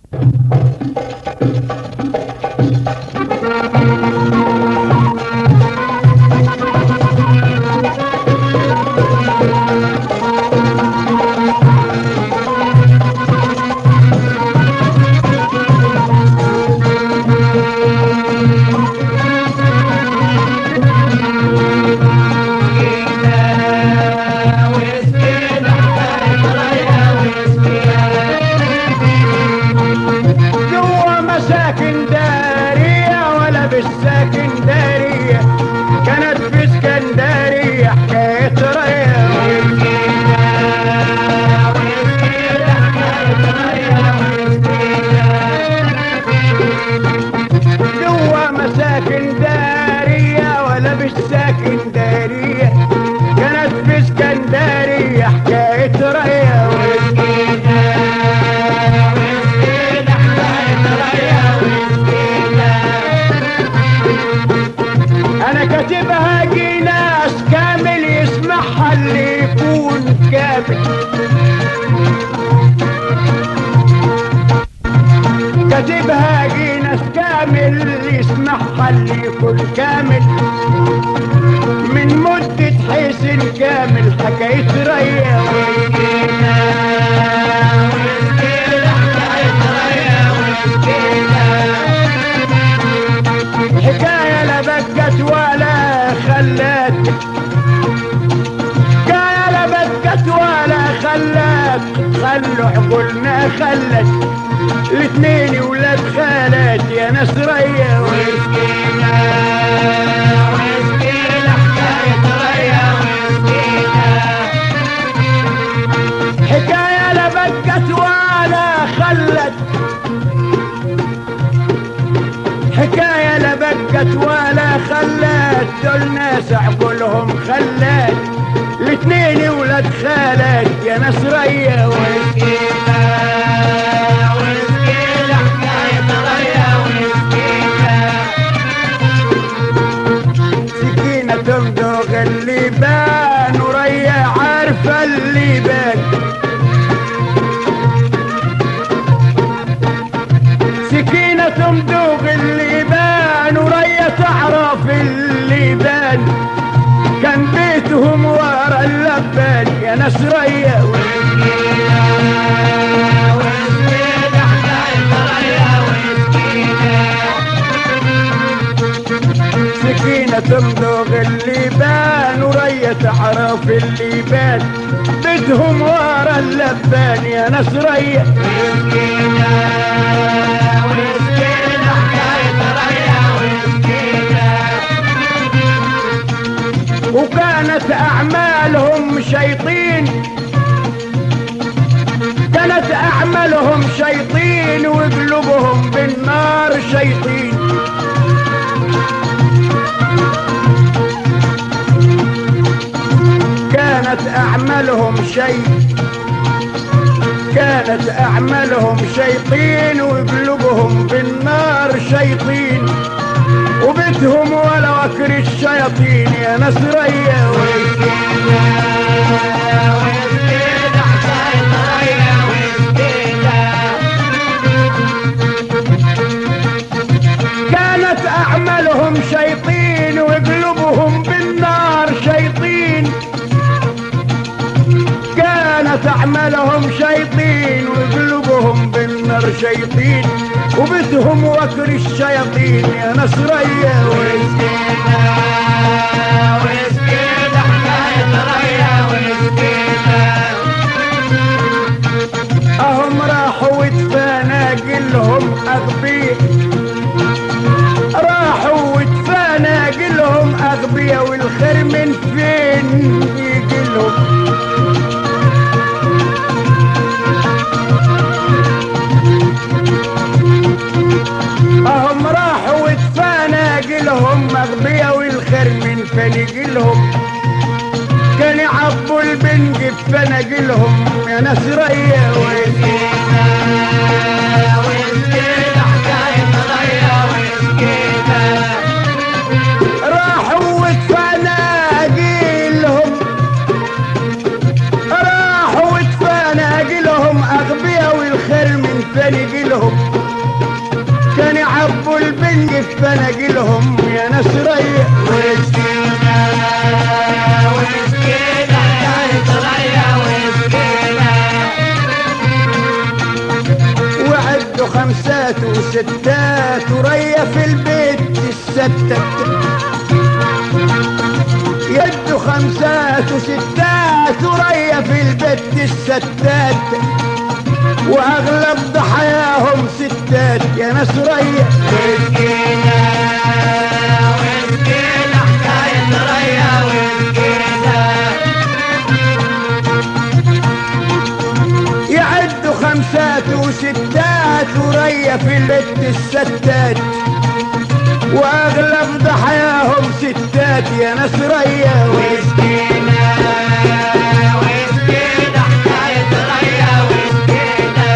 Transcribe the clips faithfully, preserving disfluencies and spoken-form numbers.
كاتبها جيناس كامل يسمعها اللي يكون كامل من مدة حسن كامل حكاية ريا وسكينة وسكينة حكاية ريا وسكينة حكاية لا بكت ولا خلت حكاية لا بكت ولا خلت خلوا عقولنا خلت الاثنين ولاد خالات يا نسرية وسكينة وسكينة حكاية ريا وسكينة حكاية لا بكت ولا خلت حكاية لا بكت ولا خلت دول ناس عقولهم خلات الاثنين ولاد خالات يا نسرية وسكينة تمدغ اللبان وريا عارفة اللبان سكينة تمدغ اللبان وريا تعرف اللبان كان بيتهم ورا اللبان يا نسرية وسكينة وسكينة حكاية ريا وسكينة سكينة تمضغ اللبان وريا تعرف اللبان بيتهم ورا اللبان يا نسرية وسكينة وسكينة حكاية ريا وسكينة وكانت أعمالهم شيطين كانت أعمالهم شيطين وقلوبهم بالنار شيطين كانت أعمالهم شيء كانت أعمالهم شيطين وقلوبهم بالنار شيطين وبيتهم ولا وكر الشياطين يا نسرية وسكينة وسكينة حكاية ريا وسكينة كانت أعمالهم شيطين وقلوبهم بالنار شيطين كانت أعمالهم شيطين وقلوبهم بالنار شيطين وبيتهم وكر الشياطين يا نسرية وسكينة وسكينة حكاية ريا وسكينة أهم راحوا وتفاناقلهم أغبياء راحوا وتفاناقلهم أغبياء والخير من فين يجيلهم اهم راحوا وتفاناقلهم اغبياء والخير من فناقلهم كان يعبوا البنج بفناقلهم يا نسرية وسكينة وسكينة حكاية ريا وسكينة راحوا وتفاناقلهم راحوا وتفاناقلهم اغبياء والخير من فناقلهم فناجيلهم، كان يعبوا البنج في فناجيلهم يا ناس ريا. وسكينة وسكينة كانت ريا وسكينة، وعدوا خمسات وستات وريا في البيت الستات، يدوا خمسات وستات وريا في البيت الستات، واغلب ضحاياهم ستات يا ناس ريا. وسكينة وسكينة كانت ريا وسكينة، يعدوا خمسات وستات وريا في البيت الستات، واغلب ضحاياهم ستات يا ناس ريا. وسكينة وسكينة كانت ريا وسكينة،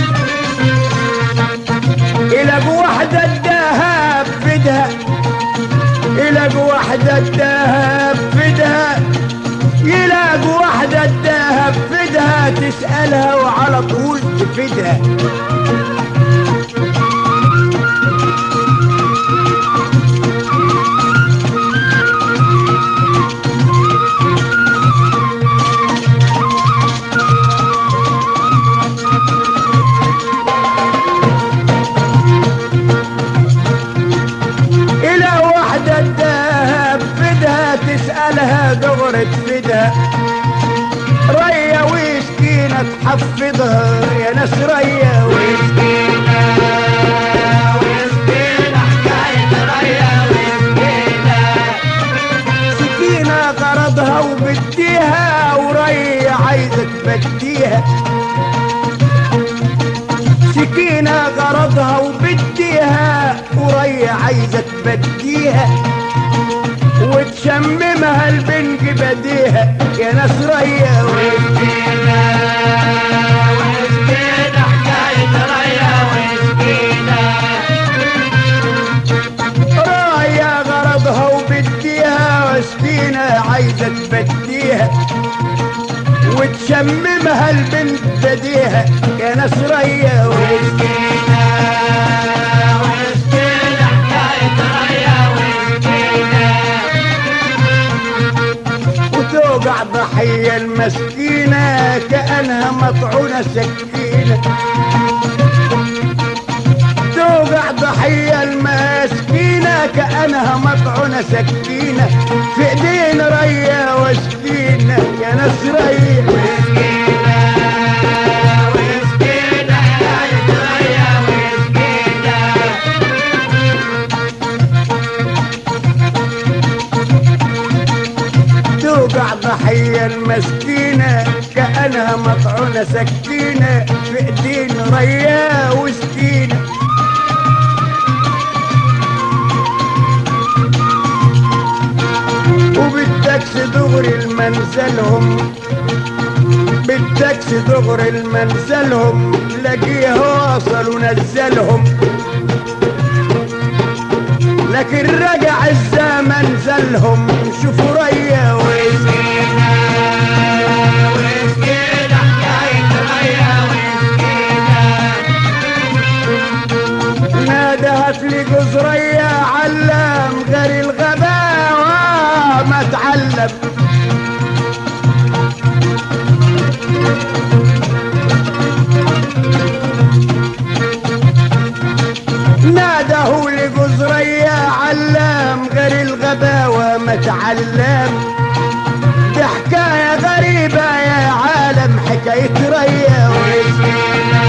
يلاقوا واحدة الدهب فدها، يلاقوا واحدة الدهب فدها، يلاقوا واحدة الدهب فدها، تسألها وعلى طول تفيدها. إلى واحدة الدهب فدها، تسألها دغري تفيدها، ريا وسكينة تحفظها يا ناس ريا. وسكينة وسكينة حكاية ريا وسكينة، سكينة غرضها وبديها، وريا عايزة تبديها. سكينة غرضها وبديها، وريا عايزة تبديها، وتشممها البنج بديها يا ناس ريا. وسكينة وسكينة حكاية ريا وسكينة، رايا غرضها وبديها، وسكينة عايزة تبديها، وتشممها البنت بديها يا ناس ريا. وسكينة وسكينة حكاية ريا وسكينة، وتوقع ضحية المسكينة كأنها مطعونة سكينة، توقع ضحية المسكينة كأنها مطعونة سكينة، في ايدين ريا وسكينة يا ناس ريا. وسكينة وسكينة حكاية ريا وسكينة، توقع ضحية المسكينة كأنها مطعونة سكينة، في ايدين ريا وسكينة. وبالتاكس دغري المنزلهم، بالتاكس دغري المنزلهم، لاقيه وصل ونزلهم، لكن رجع الزمن زلهم. شوفوا ريا وسكينة وسكينة حكاية ريا وسكينة، نادهت لي جزرية علام غير الغباوة ما تعلم، ناده لي جزرية علام غير الغباوة ما تعلم، دي حكاية غريبة يا عالم حكاية ريا. وسكينة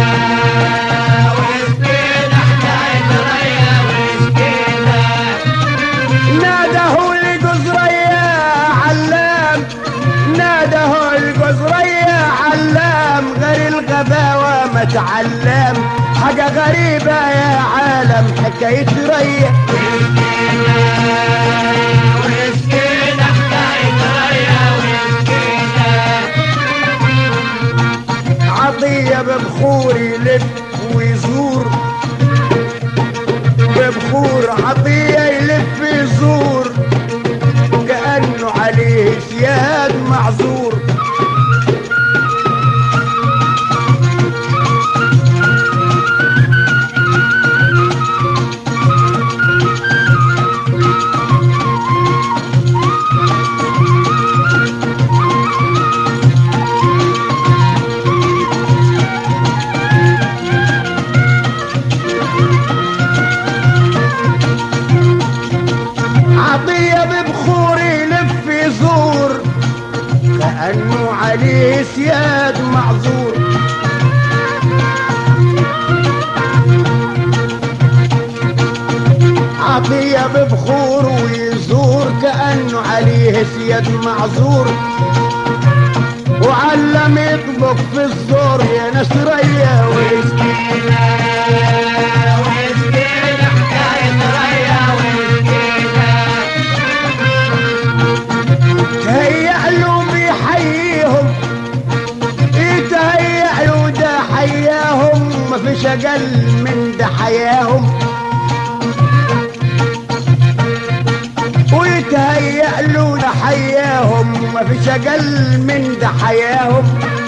وسكينة حكاية ريا وسكينة، ناده لي جزرية علام، ناده الجزرية علام غير الغباوة ما تعلم، حاجة غريبة يا عالم حكاية ريا. وسكينة حكاية ريا وسكينة، عطية ببخور يلف ويزور، ببخور عطية يلف يزور، كأنه عليه سياد معذور. عطية ببخور ويزور كأنه عليه سيد معذور، وعلم يطبخ في الزور يا نسرية وسكينة وسكينة حكاية ريا وسكينة. تهيأ له بيحييهم، يتهيأ له ده حياهم، مفيش أقل من ده حياهم، ويتهيأ له ده حياهم، مفيش أقل من ده حياهم،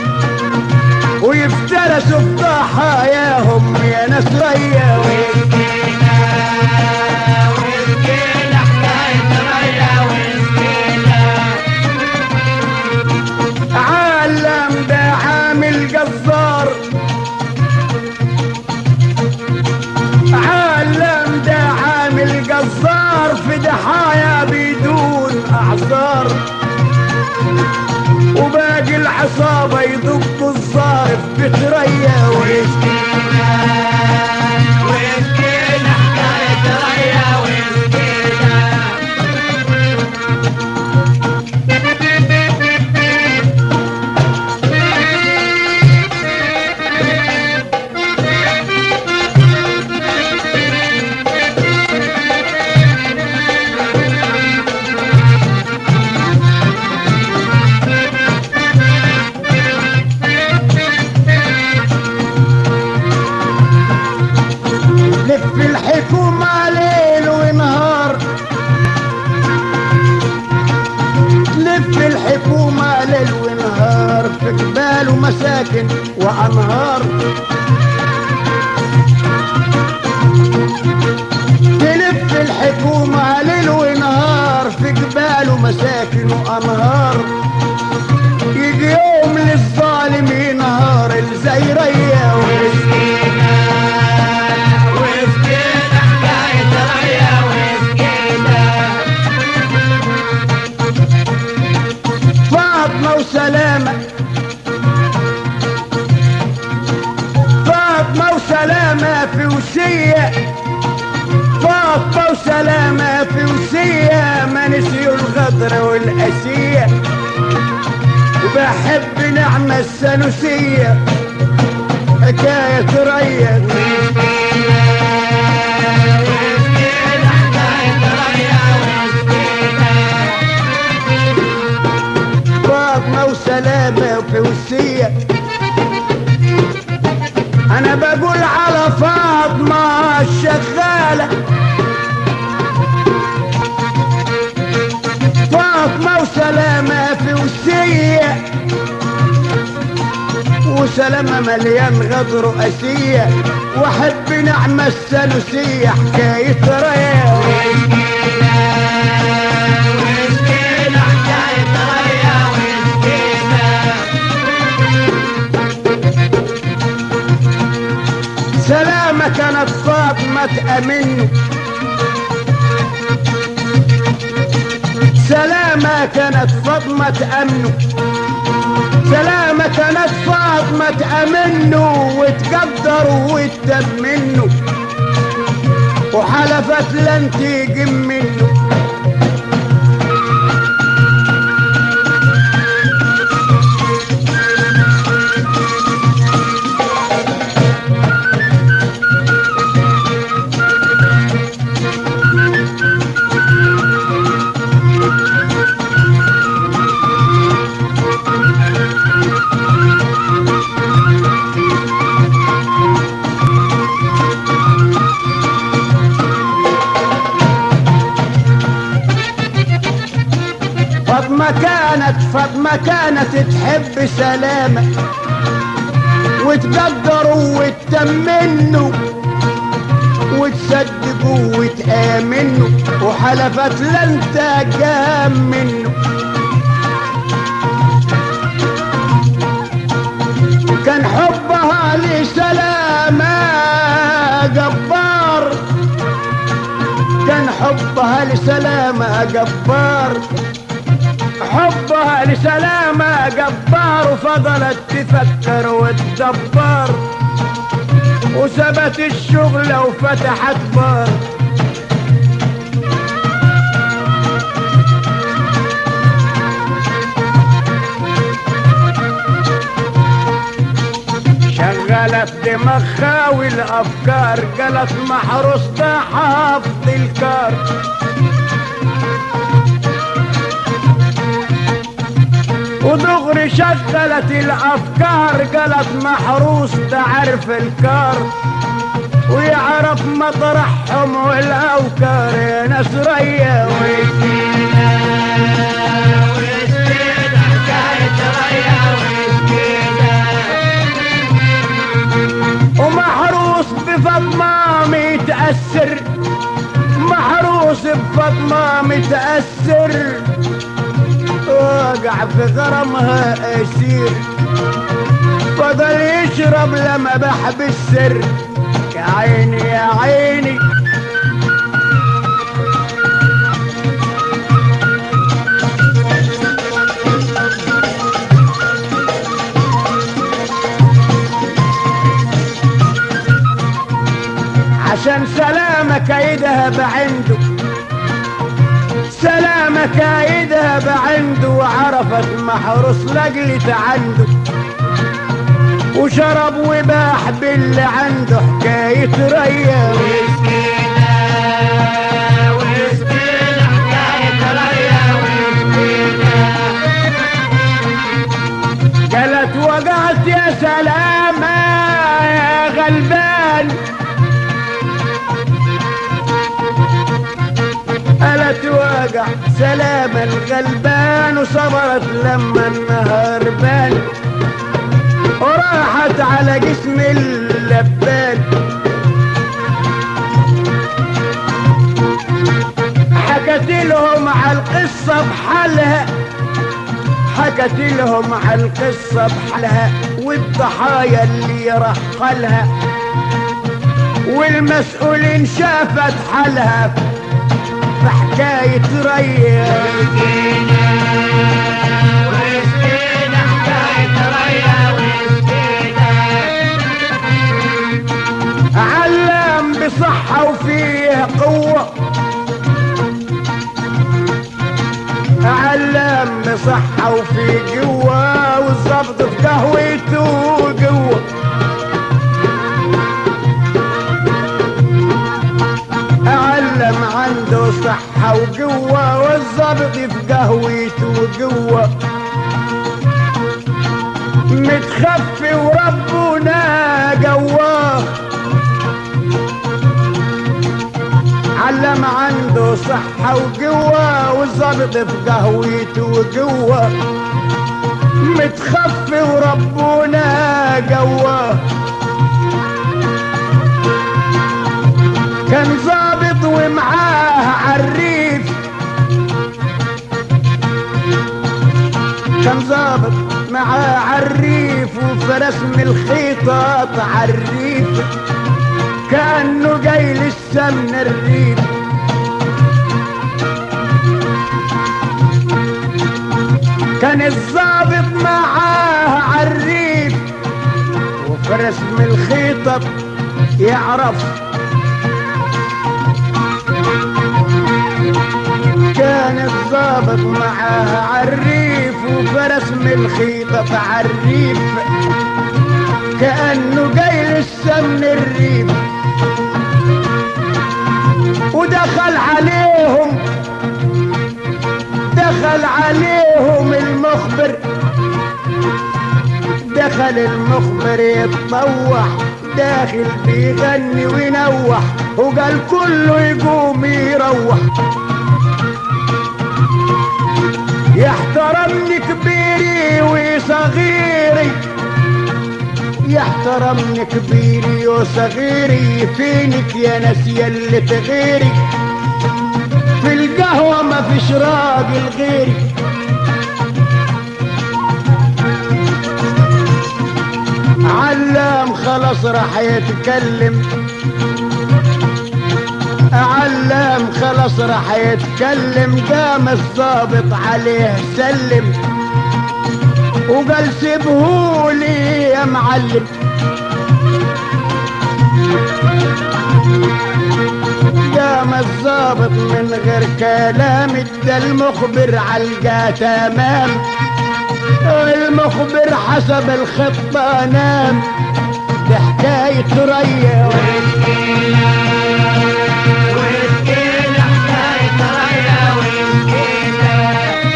ويفترسوا في ضحاياهم يا نسرية وسكينة وسكينة حكاية ريا وسكينة. عالم ده عامل جزار، عالم ده عامل جزار في ضحايا بدون اعذار، وباقي العصابة يدقوا الظارف بتريا وسكينة وسكينة حكاية ريا وسكينة. لف الحكومة ليل ونهار، لف الحكومة ليل ونهار، في جبال ومساكن وأنهار، تلف الحكومة ليل ونهار، في جبال ومساكن وأنهار، يجي يوم للظالم ينهار الزيرية وسكينة وسكينة حكاية ريا وسكينة. فاطمة وسلامة، فاطمة وسلامة في وسية، فاطمة وسلامة في وسية، ما نسيوا الغدر والأسية، وبحب نعمة السنوسية حكاية ريا وسكينة وسكينة حكاية ريا وسكينة. فاطمة وسلامة في وسية. أنا بقول على فاطمة الشغالة، فاطمة وسلامة في وسية، وسلامة مليان غدر وأسية، وأحب نعمة السنوسية حكاية ريا وسكينة وسكينة حكاية ريا وسكينة. سلامة كانت فاطمة تأمنه، سلامة كانت فاطمة تأمنه، سلامة كانت فاطمة تأمنه، وتقدر وتتمنه، وحلفت لن تيجي منه. فاطمة كانت فاطمة كانت تحب سلامة، وتقدروا وتتمنوا، وتصدقوا وتآمنوا، وحلفت لن تجام منه. كان حبها لسلامة جبار، كان حبها لسلامة جبار، حبها لسلامة جبار، وفضلت تفكر وتدبر، وسبت الشغل وفتحت بار. مخاوي الافكار قالت محروس ده حافظ الكار. ودغري شغلت الافكار قالت محروس ده عارف الكار ويعرف مطرحهم والاوكار. يا ناس ريا وسكينة وسكينة حكاية ريا وسكينة. ومحروس بفاطمة متأثر، محروس بفاطمة متأثر واقع في غرامها اسير. فضل يشرب لما باح بالسر. يا عيني يا عيني عشان سلامك يذهب عنده، سلامك يذهب عنده. وعرفت محروس لجلت عنده وشرب وباح باللي عنده حكاية ريا وسكينة وسكينة حكاية ريا وسكينة. قالت وقعت يا سلامة يا غلبان، قالت وقع سلامة الغلبان وصبرت لما النهار بان وراحت على جسم اللبان. حكت لهم على القصة بحالها، حكت لهم على القصة بحالها والضحايا اللي رحلها والمسؤولين شافت حالها في حكاية ريا وسكينة وسكينة حكاية ريا وسكينة. علام بصحة وفيه قوة، علام بصحة وفيه قوة والظبط في قهوته قوة. علم عنده صحة وقوة والظبط في قهوته قوة. متخفي وربنا قواه، علم عنده صحة وقوة والظبط في قهوته وقوة. متخفي وربنا قواه. كان ظابط ومعاه عريف، كان ظابط معاه عريف وفي رسم الخيطات عريف كأنه جاي لسه من الريف. كان الظابط معاه عريف وفي رسم الخيطة يعرف. كان الظابط معاه عريف وفي رسم الخيطة عريف كأنه جاي لسه من الريف. ودخل عليهم، دخل عليهم المخبر، دخل المخبر يتطوح داخل بيغني وينوح وقال كله يقوم يروح. يحترمني كبيري وصغيري، يحترمني كبيري وصغيري. فينك يا ناس يلي تغيري، في القهوة ما فيش راجل غيري. علام خلاص راح يتكلم، علام خلاص راح يتكلم. قام الظابط عليه سلم وقال سيبهولي يا معلم. قام الظابط من غير كلام ادى المخبر علقاه تمام. المخبر حسب الخطة نام دي حكاية ريا وسكينة وسكينة حكاية ريا وسكينة.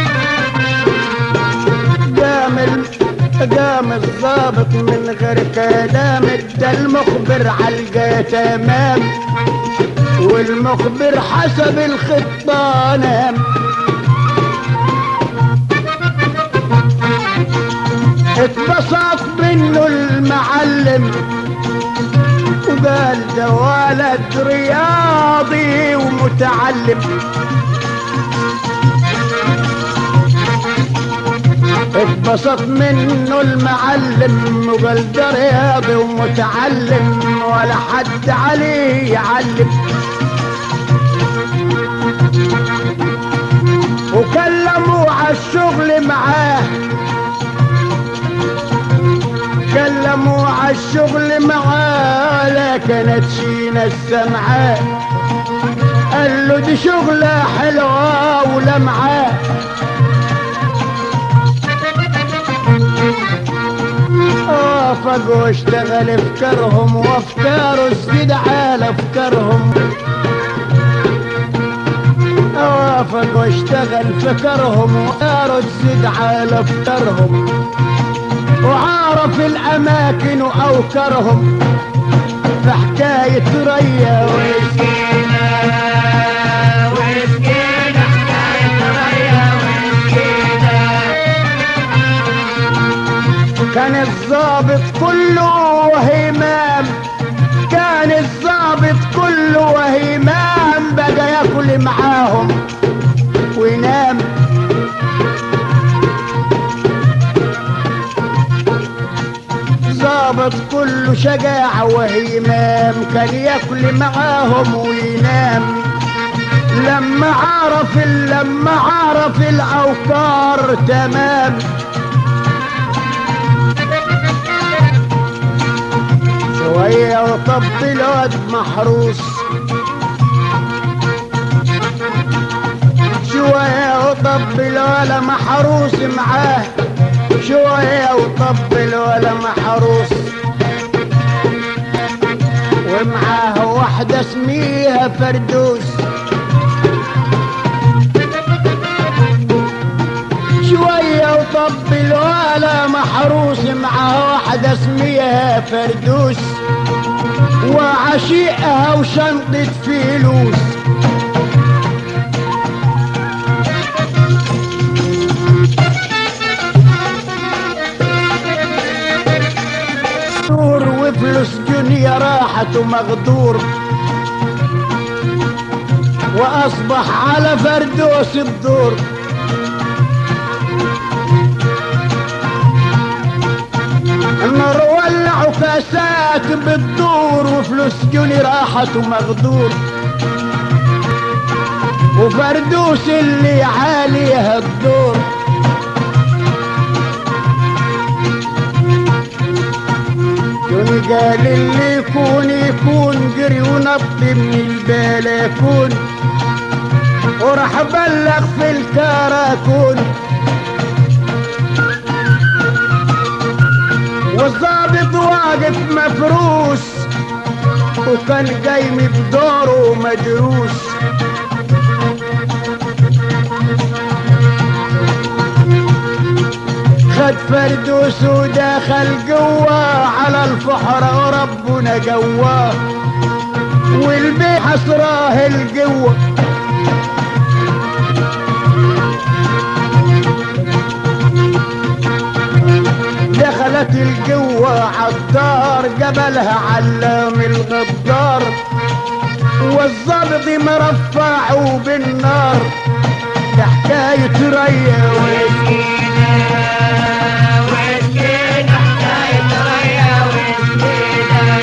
قام قام الضابط من غير كلام ادى المخبر علقة تمام، والمخبر حسب الخطة نام. اتبسط منه المعلم وقال ده ولد رياضي ومتعلم. اتبسط منه المعلم وقال ده رياضي ومتعلم ولا حد عليه يعلم. وكلموا عالشغل معاه كلموا عالشغل معاه لا كانت شينا السمعاه. قال له دي شغلة حلوة ولمعاه. وافق واشتغل افكارهم وافكاره زيد على افكارهم. وافق واشتغل فكرهم وافكاره زيد على افكارهم. وعارف الاماكن واوكرهم في حكاية ريا وسكينة وسكينة حكاية ريا وسكينة. كان الضابط كله همام كان الضابط كله همام بقى ياكل معاهم وينام. ضابط كله شجاعة وهمام كان ياكل معاهم وينام. لما عرف لما عرف الاوكار تمام. شوية وطب الواد محروس شوية وطب الولا محروس معاه. شوية وطب الولا محروس ومعاه واحدة اسميها فردوس. شوية وطب الولا محروس معاه واحدة اسميها فردوس وعشيقها وشنطة فلوس. وفلوس دنيا راحت ومغدور واصبح على فردوس الدور. النار ولعوا كاسات بالدور وفلوس جوني راحت ومغدور. وفردوس اللي عليها الدور جوني قال اللي يكون يكون جري ونط من البلكون وراح بلغ في الكراكون. والظابط واقف مفروس وكان قايم بدوره مدروس. خد فردوس ودخل جواه على الفحرة وربنا جواه والبيت حصراه الجوه. دخلت الجوة عالدار جبلها علام الغدار والظابط مرفعه بالنار. ده حكاية ريا وسكينة وسكينة حكاية ريا وسكينة.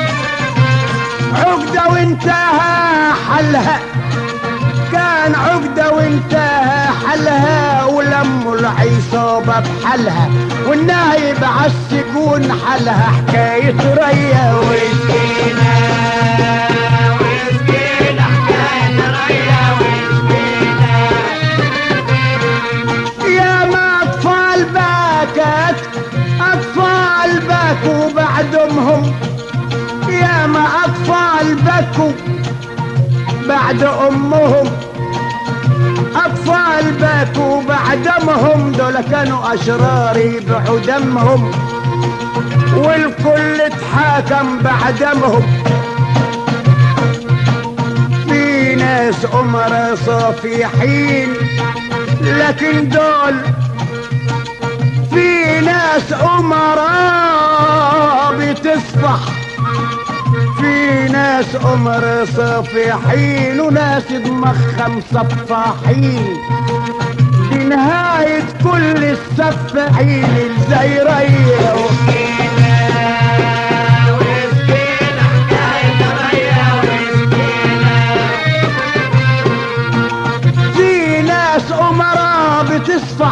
عقدة وانتهى حلها كان عقدة وانتهى حلها ولموا العصابة بحلها والنايب عالسجون حلها. حكاية ريا وسكينة وسكينة حكاية ريا وسكينة. يا ما أطفال باكت أطفال باكوا بعدهم بكوا بعد امهم، اطفال بكوا بعد امهم، دول كانوا اشرار يبيعوا دمهم، والكل اتحاكم بعد دمهم. في ناس امراء صفيحين لكن دول، في ناس امراء بتصفح، في ناس امراء صفيحين وناس دمخهم صفاحين. بنهاية كل السفاحين الزيرية بتصفح،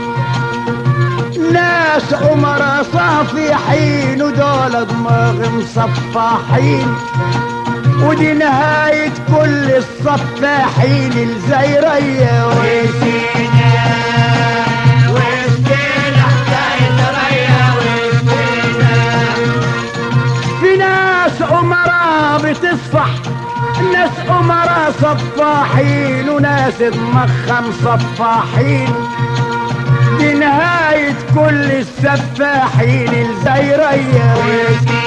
ناس امراء صافحين ودول دماغهم صفاحين. ودي نهاية كل الصفاحين الزيرية وسكينة وسكينة حكاية ريا وسكينة. في ناس امراء بتصفح، ناس امراء صفاحين وناس دمخهم صفاحين. دي نهاية كل السفاحين الزيرية.